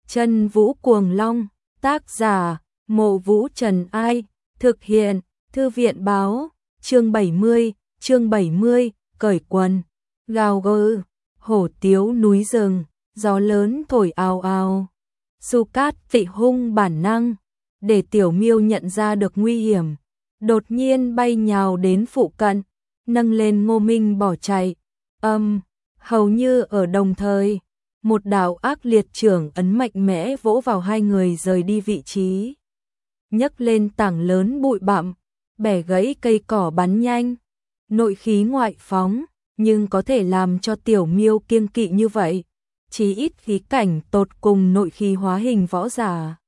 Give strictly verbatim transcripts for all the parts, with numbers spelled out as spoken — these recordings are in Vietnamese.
Chân Vũ Cuồng Long, tác giả, Mộ Vũ Trần Ai, thực hiện, Thư viện báo, chương bảy mươi, chương bảy mươi, cởi quần, gào gừ, hổ tiếu núi rừng, gió lớn thổi ào ào. Su Cát Tị hung bản năng, để Tiểu Miêu nhận ra được nguy hiểm, đột nhiên bay nhào đến phụ cận, nâng lên Ngô Minh bỏ chạy. Âm, hầu như ở đồng thời, một đạo ác liệt trưởng ấn mạnh mẽ vỗ vào hai người rời đi vị trí, nhấc lên tảng lớn bụi bặm, bẻ gãy cây cỏ bắn nhanh, nội khí ngoại phóng, nhưng có thể làm cho Tiểu Miêu kiêng kỵ như vậy, chí ít khí cảnh tột cùng nội khí hóa hình võ giả.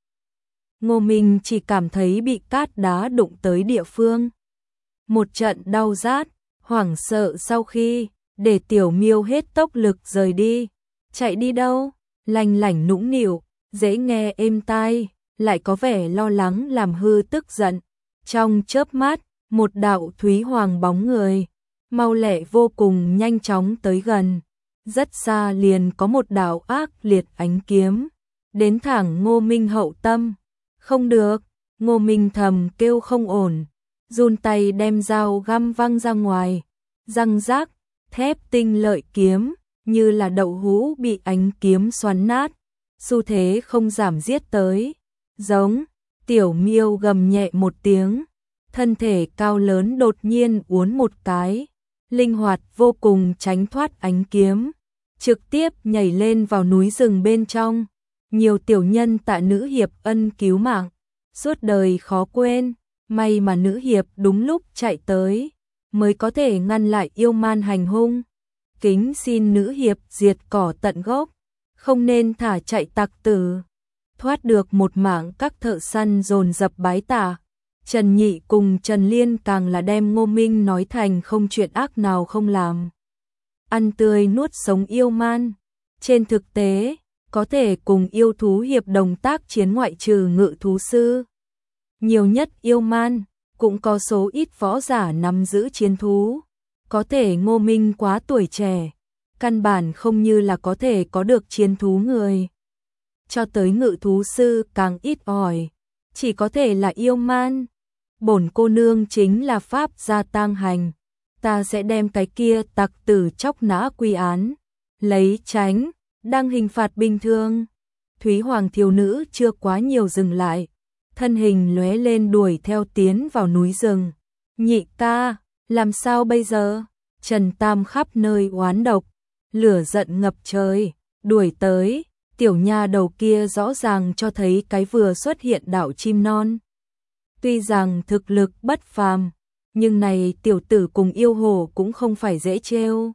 Ngô Minh chỉ cảm thấy bị cát đá đụng tới địa phương, một trận đau rát, hoảng sợ sau khi để Tiểu Miêu hết tốc lực rời đi. Chạy đi đâu? Lanh lảnh nũng nịu, dễ nghe êm tai, lại có vẻ lo lắng làm hư tức giận. Trong chớp mắt, một đạo thúy hoàng bóng người, mau lẹ vô cùng nhanh chóng tới gần. Rất xa liền có một đạo ác liệt ánh kiếm, đến thẳng Ngô Minh hậu tâm. Không được, Ngô Minh thầm kêu không ổn, run tay đem dao găm văng ra ngoài, răng rác, thép tinh lợi kiếm, như là đậu hũ bị ánh kiếm xoắn nát, xu thế không giảm giết tới. Giống, Tiểu Miêu gầm nhẹ một tiếng, thân thể cao lớn đột nhiên uốn một cái, linh hoạt vô cùng tránh thoát ánh kiếm, trực tiếp nhảy lên vào núi rừng bên trong. Nhiều tiểu nhân tạ nữ hiệp ân cứu mạng, suốt đời khó quên, may mà nữ hiệp đúng lúc chạy tới, mới có thể ngăn lại yêu man hành hung. Kính xin nữ hiệp diệt cỏ tận gốc, không nên thả chạy tặc tử. Thoát được một mạng, các thợ săn dồn dập bái tạ. Trần Nhị cùng Trần Liên càng là đem Ngô Minh nói thành không chuyện ác nào không làm, ăn tươi nuốt sống yêu man. Trên thực tế, có thể cùng yêu thú hiệp đồng tác chiến ngoại trừ ngự thú sư, nhiều nhất yêu man, cũng có số ít võ giả nắm giữ chiến thú. Có thể Ngô Minh quá tuổi trẻ, căn bản không như là có thể có được chiến thú người. Cho tới ngự thú sư càng ít ỏi, chỉ có thể là yêu man. Bổn cô nương chính là pháp gia tang hành, ta sẽ đem cái kia tặc tử chóc nã quy án, lấy tránh đang hình phạt bình thường. Thúy Hoàng thiếu nữ chưa quá nhiều dừng lại, thân hình lóe lên đuổi theo tiến vào núi rừng. Nhị ca, làm sao bây giờ? Trần Tam khắp nơi oán độc, lửa giận ngập trời, đuổi tới. Tiểu nha đầu kia rõ ràng cho thấy cái vừa xuất hiện đạo chim non. Tuy rằng thực lực bất phàm, nhưng này tiểu tử cùng yêu hồ cũng không phải dễ trêu.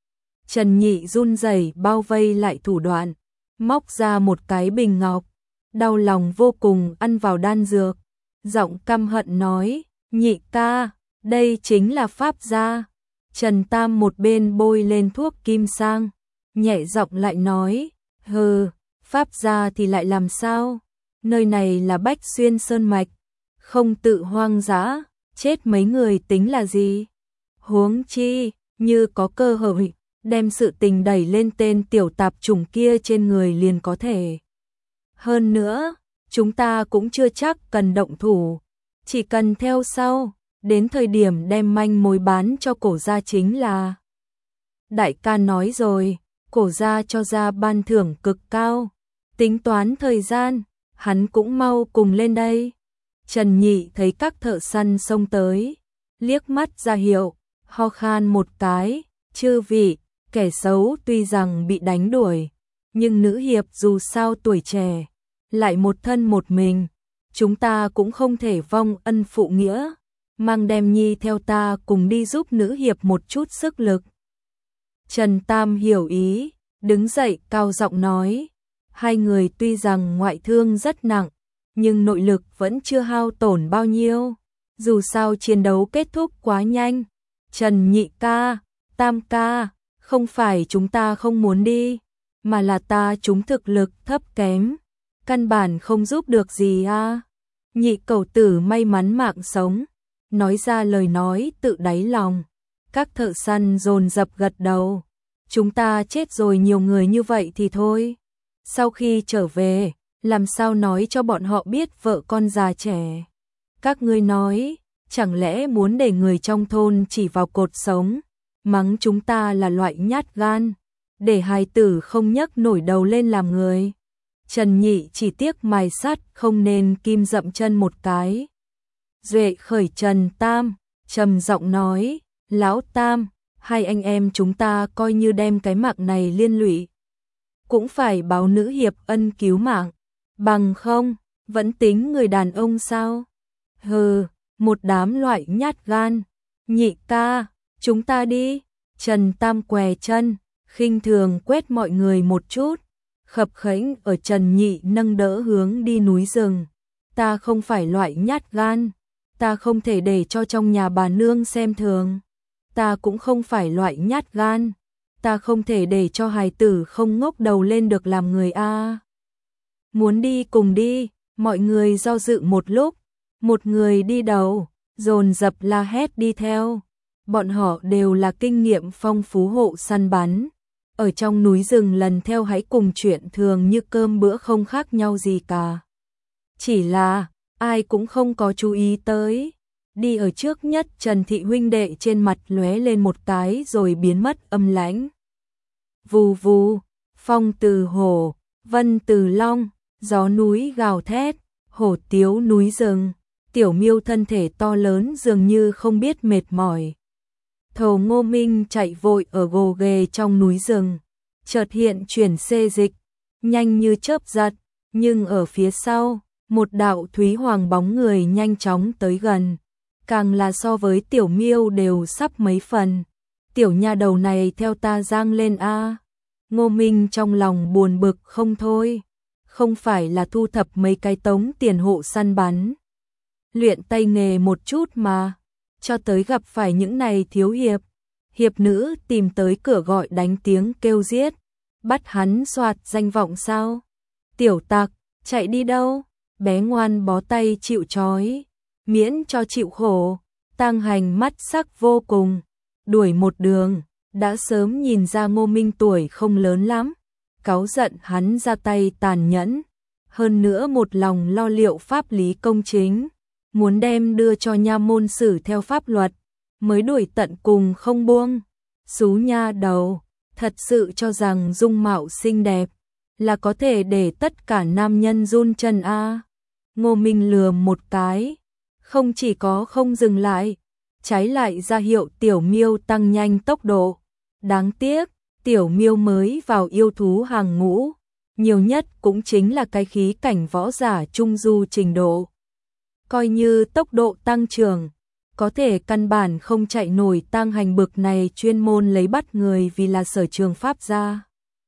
Trần Nhị run rẩy bao vây lại thủ đoạn, móc ra một cái bình ngọc, đau lòng vô cùng ăn vào đan dược, giọng căm hận nói: Nhị ca, đây chính là pháp gia. Trần Tam một bên bôi lên thuốc kim sang, nhẹ giọng lại nói: hừ, pháp gia thì lại làm sao? Nơi này là Bách Xuyên Sơn Mạch, không tự hoang dã, chết mấy người tính là gì? Huống chi, như có cơ hội, đem sự tình đẩy lên tên tiểu tạp chủng kia trên người liền có thể. Hơn nữa, chúng ta cũng chưa chắc cần động thủ, chỉ cần theo sau, đến thời điểm đem manh mối bán cho cổ gia chính là. Đại ca nói rồi, cổ gia cho ra ban thưởng cực cao, tính toán thời gian, hắn cũng mau cùng lên đây. Trần Nhị thấy các thợ săn xông tới, liếc mắt ra hiệu, ho khan một cái: chư vị, kẻ xấu tuy rằng bị đánh đuổi, nhưng nữ hiệp dù sao tuổi trẻ, lại một thân một mình, chúng ta cũng không thể vong ân phụ nghĩa, mang đem nhi theo ta cùng đi giúp nữ hiệp một chút sức lực. Trần Tam hiểu ý, đứng dậy cao giọng nói: hai người tuy rằng ngoại thương rất nặng, nhưng nội lực vẫn chưa hao tổn bao nhiêu, dù sao chiến đấu kết thúc quá nhanh. Trần Nhị ca, Tam ca, không phải chúng ta không muốn đi, mà là ta chúng thực lực thấp kém, căn bản không giúp được gì a. Nhị cẩu tử may mắn mạng sống, nói ra lời nói tự đáy lòng. Các thợ săn dồn dập gật đầu. Chúng ta chết rồi nhiều người như vậy thì thôi, Sau khi trở về, làm sao nói cho bọn họ biết vợ con già trẻ. Các ngươi nói, chẳng lẽ muốn để người trong thôn chỉ vào cột sống, mắng chúng ta là loại nhát gan, để hài tử không nhấc nổi đầu lên làm người. Trần Nhị chỉ tiếc mài sắt không nên kim dậm chân một cái. Duệ khởi Trần Tam, trầm giọng nói, Lão Tam, hai anh em chúng ta coi như đem cái mạng này liên lụy. Cũng phải báo nữ hiệp ân cứu mạng, bằng không, vẫn tính người đàn ông sao? Hừ, một đám loại nhát gan. Nhị ca, chúng ta đi. Trần Tam què chân, khinh thường quét mọi người một chút, khập khẽnh ở Trần Nhị nâng đỡ hướng đi núi rừng. Ta không phải loại nhát gan, ta không thể để cho trong nhà bà nương xem thường. Ta cũng không phải loại nhát gan, ta không thể để cho hài tử không ngốc đầu lên được làm người a. Muốn đi cùng đi, mọi người do dự một lúc, một người đi đầu, dồn dập la hét đi theo. Bọn họ đều là kinh nghiệm phong phú hộ săn bắn, ở trong núi rừng lần theo hãy cùng chuyện thường như cơm bữa không khác nhau gì cả. Chỉ là, ai cũng không có chú ý tới. Đi ở trước nhất Trần Thị huynh đệ trên mặt lóe lên một cái rồi biến mất âm lãnh. Vù vù, phong từ hổ, vân từ long, gió núi gào thét, hổ tiếu núi rừng. Tiểu Miêu thân thể to lớn dường như không biết mệt mỏi. Thầu Ngô Minh chạy vội ở gồ ghề trong núi rừng, chợt hiện chuyển xê dịch, nhanh như chớp giật, nhưng ở phía sau, một đạo thúy hoàng bóng người nhanh chóng tới gần, càng là so với Tiểu Miêu đều sắp mấy phần. Tiểu nha đầu này theo ta giang lên a. Ngô Minh trong lòng buồn bực không thôi, không phải là thu thập mấy cái tống tiền hộ săn bắn, luyện tay nghề một chút mà, cho tới gặp phải những này thiếu hiệp, hiệp nữ tìm tới cửa gọi đánh tiếng kêu giết, bắt hắn soạt danh vọng sao? Tiểu tặc, chạy đi đâu? Bé ngoan bó tay chịu trói, miễn cho chịu khổ. Tang Hành mắt sắc vô cùng, đuổi một đường, đã sớm nhìn ra Ngô Minh tuổi không lớn lắm, cáu giận hắn ra tay tàn nhẫn, hơn nữa một lòng lo liệu pháp lý công chính, muốn đem đưa cho nha môn xử theo pháp luật, mới đuổi tận cùng không buông. Xú nha đầu, thật sự cho rằng dung mạo xinh đẹp là có thể để tất cả nam nhân run chân a. Ngô Minh lườm một cái, không chỉ có không dừng lại, trái lại ra hiệu Tiểu Miêu tăng nhanh tốc độ. Đáng tiếc, Tiểu Miêu mới vào yêu thú hàng ngũ, nhiều nhất cũng chính là cái khí cảnh võ giả trung du trình độ. Coi như tốc độ tăng trưởng, có thể căn bản không chạy nổi Tang Hành bực này chuyên môn lấy bắt người vì là sở trường pháp gia.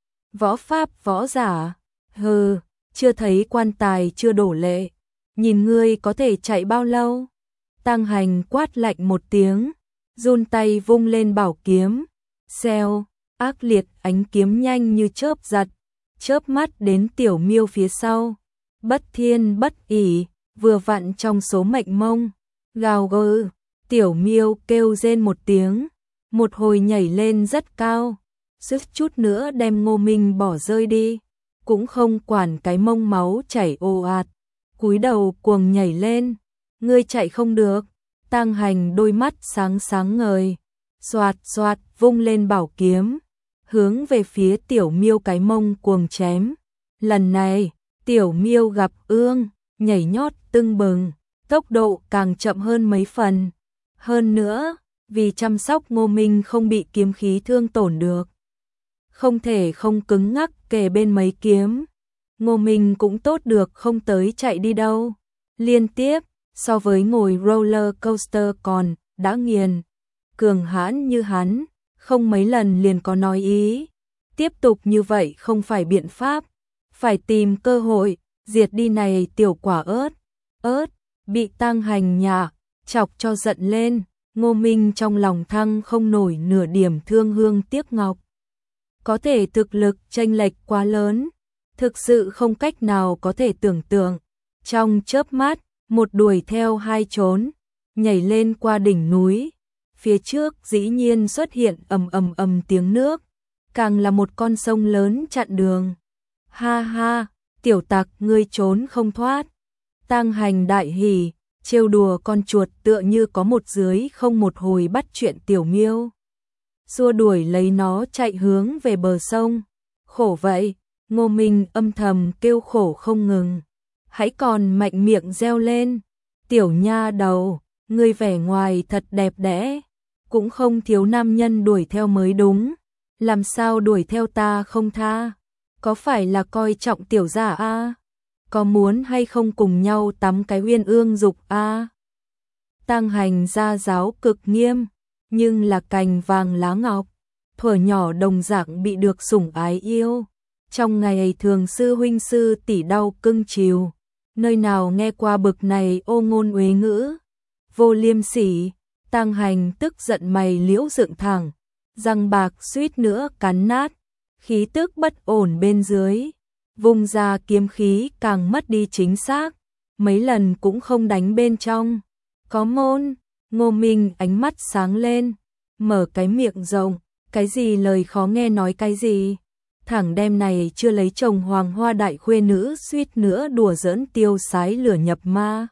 Võ pháp võ giả, hừ, chưa thấy quan tài chưa đổ lệ, nhìn ngươi có thể chạy bao lâu? Tang Hành quát lạnh một tiếng, run tay vung lên bảo kiếm, xèo, ác liệt ánh kiếm nhanh như chớp giật, chớp mắt đến Tiểu Miêu phía sau, bất thiên bất ỷ, vừa vặn trong số mệnh mông, gào gừ. Tiểu Miêu kêu rên một tiếng, một hồi nhảy lên rất cao, suýt chút nữa đem Ngô Minh bỏ rơi đi, cũng không quản cái mông máu chảy ồ ạt, cúi đầu cuồng nhảy lên. Ngươi chạy không được. Tang Hành đôi mắt sáng sáng ngời, xoạt xoạt vung lên bảo kiếm, hướng về phía Tiểu Miêu cái mông cuồng chém. Lần này, Tiểu Miêu gặp ương, nhảy nhót tưng bừng, tốc độ càng chậm hơn mấy phần. Hơn nữa, vì chăm sóc Ngô Minh không bị kiếm khí thương tổn được, không thể không cứng ngắc kề bên mấy kiếm. Ngô Minh cũng tốt được không tới chạy đi đâu. Liên tiếp, so với ngồi roller coaster còn đã nghiền, cường hãn như hắn, không mấy lần liền có nói ý. Tiếp tục như vậy không phải biện pháp, phải tìm cơ hội, diệt đi này tiểu quả ớt. Ớt, bị Tang Hành nhả, chọc cho giận lên, Ngô Minh trong lòng thăng không nổi nửa điểm thương hương tiếc ngọc. Có thể thực lực chênh lệch quá lớn, thực sự không cách nào có thể tưởng tượng. Trong chớp mắt, một đuổi theo hai trốn, nhảy lên qua đỉnh núi, phía trước dĩ nhiên xuất hiện ầm ầm ầm tiếng nước, càng là một con sông lớn chặn đường. Ha ha, tiểu tặc ngươi trốn không thoát. Tang Hành đại hỉ, trêu đùa con chuột tựa như có một dưới không một hồi bắt chuyện tiểu miêu. Xua đuổi lấy nó chạy hướng về bờ sông. Khổ vậy, Ngô Minh âm thầm kêu khổ không ngừng. Hãy còn mạnh miệng reo lên. Tiểu nha đầu, ngươi vẻ ngoài thật đẹp đẽ. Cũng không thiếu nam nhân đuổi theo mới đúng. Làm sao đuổi theo ta không tha? Có phải là coi trọng tiểu gia a? Có muốn hay không cùng nhau tắm cái uyên ương dục a? Tang Hành gia giáo cực nghiêm, nhưng là cành vàng lá ngọc, thuở nhỏ đồng dạng bị được sủng ái yêu. Trong ngày thường sư huynh sư tỷ đau cưng chiều, nơi nào nghe qua bực này ô ngôn uế ngữ. Vô liêm sỉ, Tang Hành tức giận mày liễu dựng thẳng, răng bạc suýt nữa cắn nát, khí tức bất ổn bên dưới, vùng ra kiếm khí càng mất đi chính xác, mấy lần cũng không đánh bên trong. Có môn, Ngô Minh ánh mắt sáng lên, mở cái miệng rộng, cái gì lời khó nghe nói cái gì. Thẳng đêm này chưa lấy chồng hoàng hoa đại khuê nữ suýt nữa đùa giỡn tiêu sái lửa nhập ma.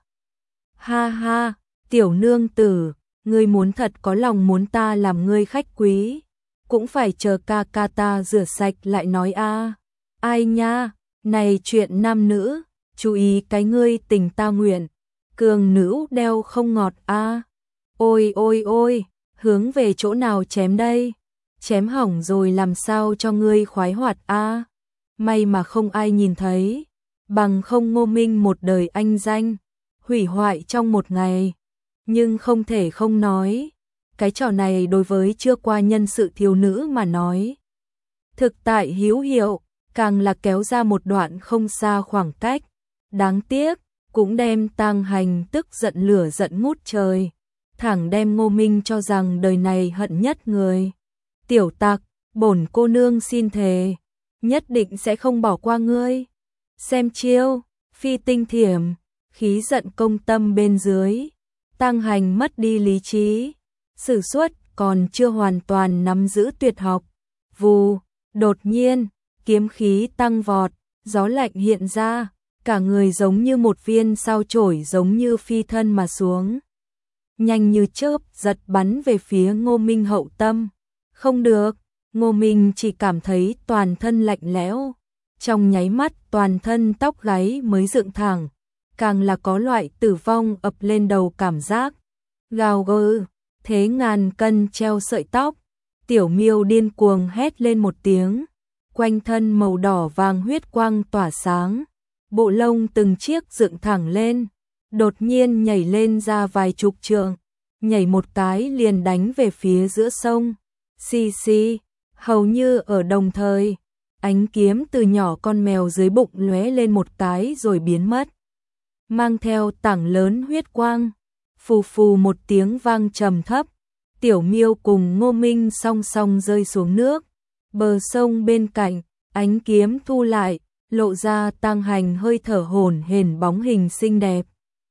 Ha ha, tiểu nương tử, ngươi muốn thật có lòng muốn ta làm ngươi khách quý, cũng phải chờ ca ca ta rửa sạch lại nói a. Ai nha, này chuyện nam nữ, chú ý cái ngươi tình ta nguyện, cường nữ đeo không ngọt a. Ôi ôi ôi, hướng về chỗ nào chém đây? Chém hỏng rồi làm sao cho ngươi khoái hoạt a? May mà không ai nhìn thấy, bằng không Ngô Minh một đời anh danh hủy hoại trong một ngày. Nhưng không thể không nói, cái trò này đối với chưa qua nhân sự thiếu nữ mà nói, thực tại hữu hiệu, càng là kéo ra một đoạn không xa khoảng cách. Đáng tiếc, cũng đem Tang Hành tức giận lửa giận ngút trời, thẳng đem Ngô Minh cho rằng đời này hận nhất người. Tiểu tặc, bổn cô nương xin thề, nhất định sẽ không bỏ qua ngươi. Xem chiêu, phi tinh thiểm, khí giận công tâm bên dưới. Tang Hành mất đi lý trí, sử xuất còn chưa hoàn toàn nắm giữ tuyệt học. Vù, đột nhiên, kiếm khí tăng vọt, gió lạnh hiện ra, cả người giống như một viên sao chổi giống như phi thân mà xuống. Nhanh như chớp giật bắn về phía Ngô Minh hậu tâm. Không được, Ngô Minh chỉ cảm thấy toàn thân lạnh lẽo. Trong nháy mắt toàn thân tóc gáy mới dựng thẳng, càng là có loại tử vong ập lên đầu cảm giác. Gào gừ, thế ngàn cân treo sợi tóc, tiểu miêu điên cuồng hét lên một tiếng, quanh thân màu đỏ vàng huyết quang tỏa sáng, bộ lông từng chiếc dựng thẳng lên, đột nhiên nhảy lên ra vài chục trượng, nhảy một cái liền đánh về phía giữa sông. Xì xì, hầu như ở đồng thời, ánh kiếm từ nhỏ con mèo dưới bụng lóe lên một cái rồi biến mất, mang theo tảng lớn huyết quang. Phù phù một tiếng vang trầm thấp, tiểu miêu cùng Ngô Minh song song rơi xuống nước. Bờ sông bên cạnh, ánh kiếm thu lại, lộ ra Tang Hành hơi thở hổn hển bóng hình xinh đẹp.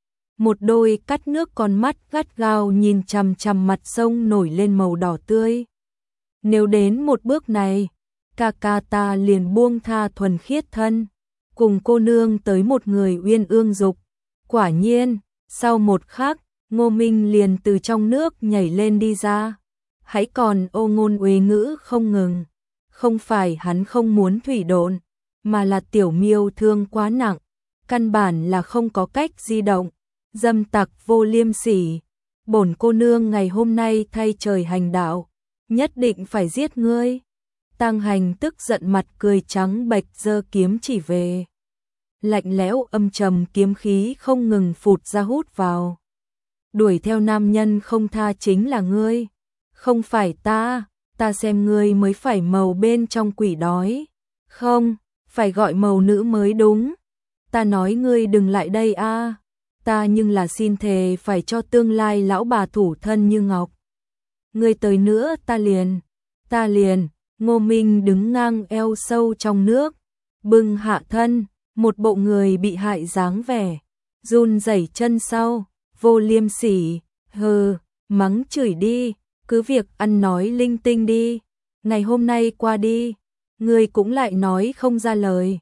Một đôi cắt nước con mắt gắt gao nhìn chằm chằm mặt sông nổi lên màu đỏ tươi. Nếu đến một bước này, ca ca ta liền buông tha thuần khiết thân, cùng cô nương tới một người uyên ương dục. Quả nhiên, sau một khắc, Ngô Minh liền từ trong nước nhảy lên đi ra. Hãy còn ô ngôn uế ngữ không ngừng. Không phải hắn không muốn thủy độn, mà là tiểu miêu thương quá nặng, căn bản là không có cách di động. Dâm tặc vô liêm sỉ, bổn cô nương ngày hôm nay thay trời hành đạo, nhất định phải giết ngươi. Tang Hành tức giận mặt cười trắng bệch giơ kiếm chỉ về. Lạnh lẽo âm trầm kiếm khí không ngừng phụt ra hút vào. Đuổi theo nam nhân không tha chính là ngươi, không phải ta, ta xem ngươi mới phải màu bên trong quỷ đói. Không, phải gọi màu nữ mới đúng. Ta nói ngươi đừng lại đây a, ta nhưng là xin thề phải cho tương lai lão bà thủ thân như ngọc. Ngươi tới nữa ta liền, ta liền. Ngô Minh đứng ngang eo sâu trong nước, bưng hạ thân, một bộ người bị hại dáng vẻ, run rẩy chân sau, vô liêm sỉ, hừ, mắng chửi đi, cứ việc ăn nói linh tinh đi, ngày hôm nay qua đi, ngươi cũng lại nói không ra lời.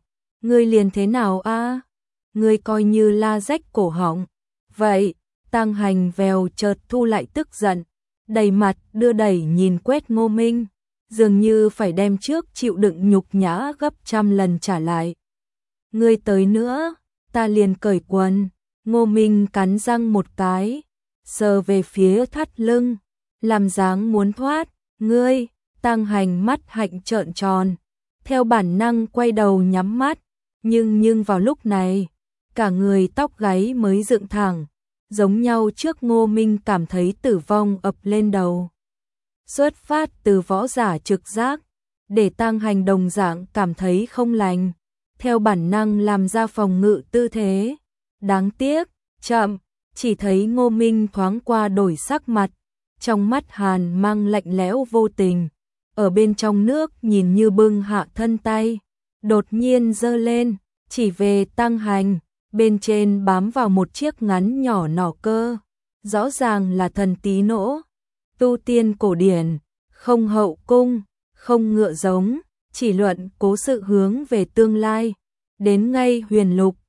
Ngươi liền thế nào a? Ngươi coi như la rách cổ họng. Vậy, Tăng Hành vèo chợt thu lại tức giận, đầy mặt đưa đẩy nhìn quét Ngô Minh, dường như phải đem trước chịu đựng nhục nhã gấp trăm lần trả lại. Ngươi tới nữa, ta liền cởi quần. Ngô Minh cắn răng một cái, sờ về phía thắt lưng, làm dáng muốn thoát. Ngươi, Tăng Hành mắt hạnh trợn tròn, theo bản năng quay đầu nhắm mắt, nhưng nhưng vào lúc này, cả người tóc gáy mới dựng thẳng, giống nhau trước Ngô Minh cảm thấy tử vong ập lên đầu. Xuất phát từ võ giả trực giác, để Tăng Hành đồng dạng cảm thấy không lành, theo bản năng làm ra phòng ngự tư thế. Đáng tiếc, chậm, chỉ thấy Ngô Minh thoáng qua đổi sắc mặt, trong mắt hàn mang lạnh lẽo vô tình, ở bên trong nước nhìn như bưng hạ thân tay, đột nhiên giơ lên, chỉ về Tăng Hành, bên trên bám vào một chiếc ngắn nhỏ nỏ cơ, rõ ràng là thần tí nỗ, tu tiên cổ điển, không hậu cung, không ngựa giống, chỉ luận cố sự hướng về tương lai, đến ngay huyền lục,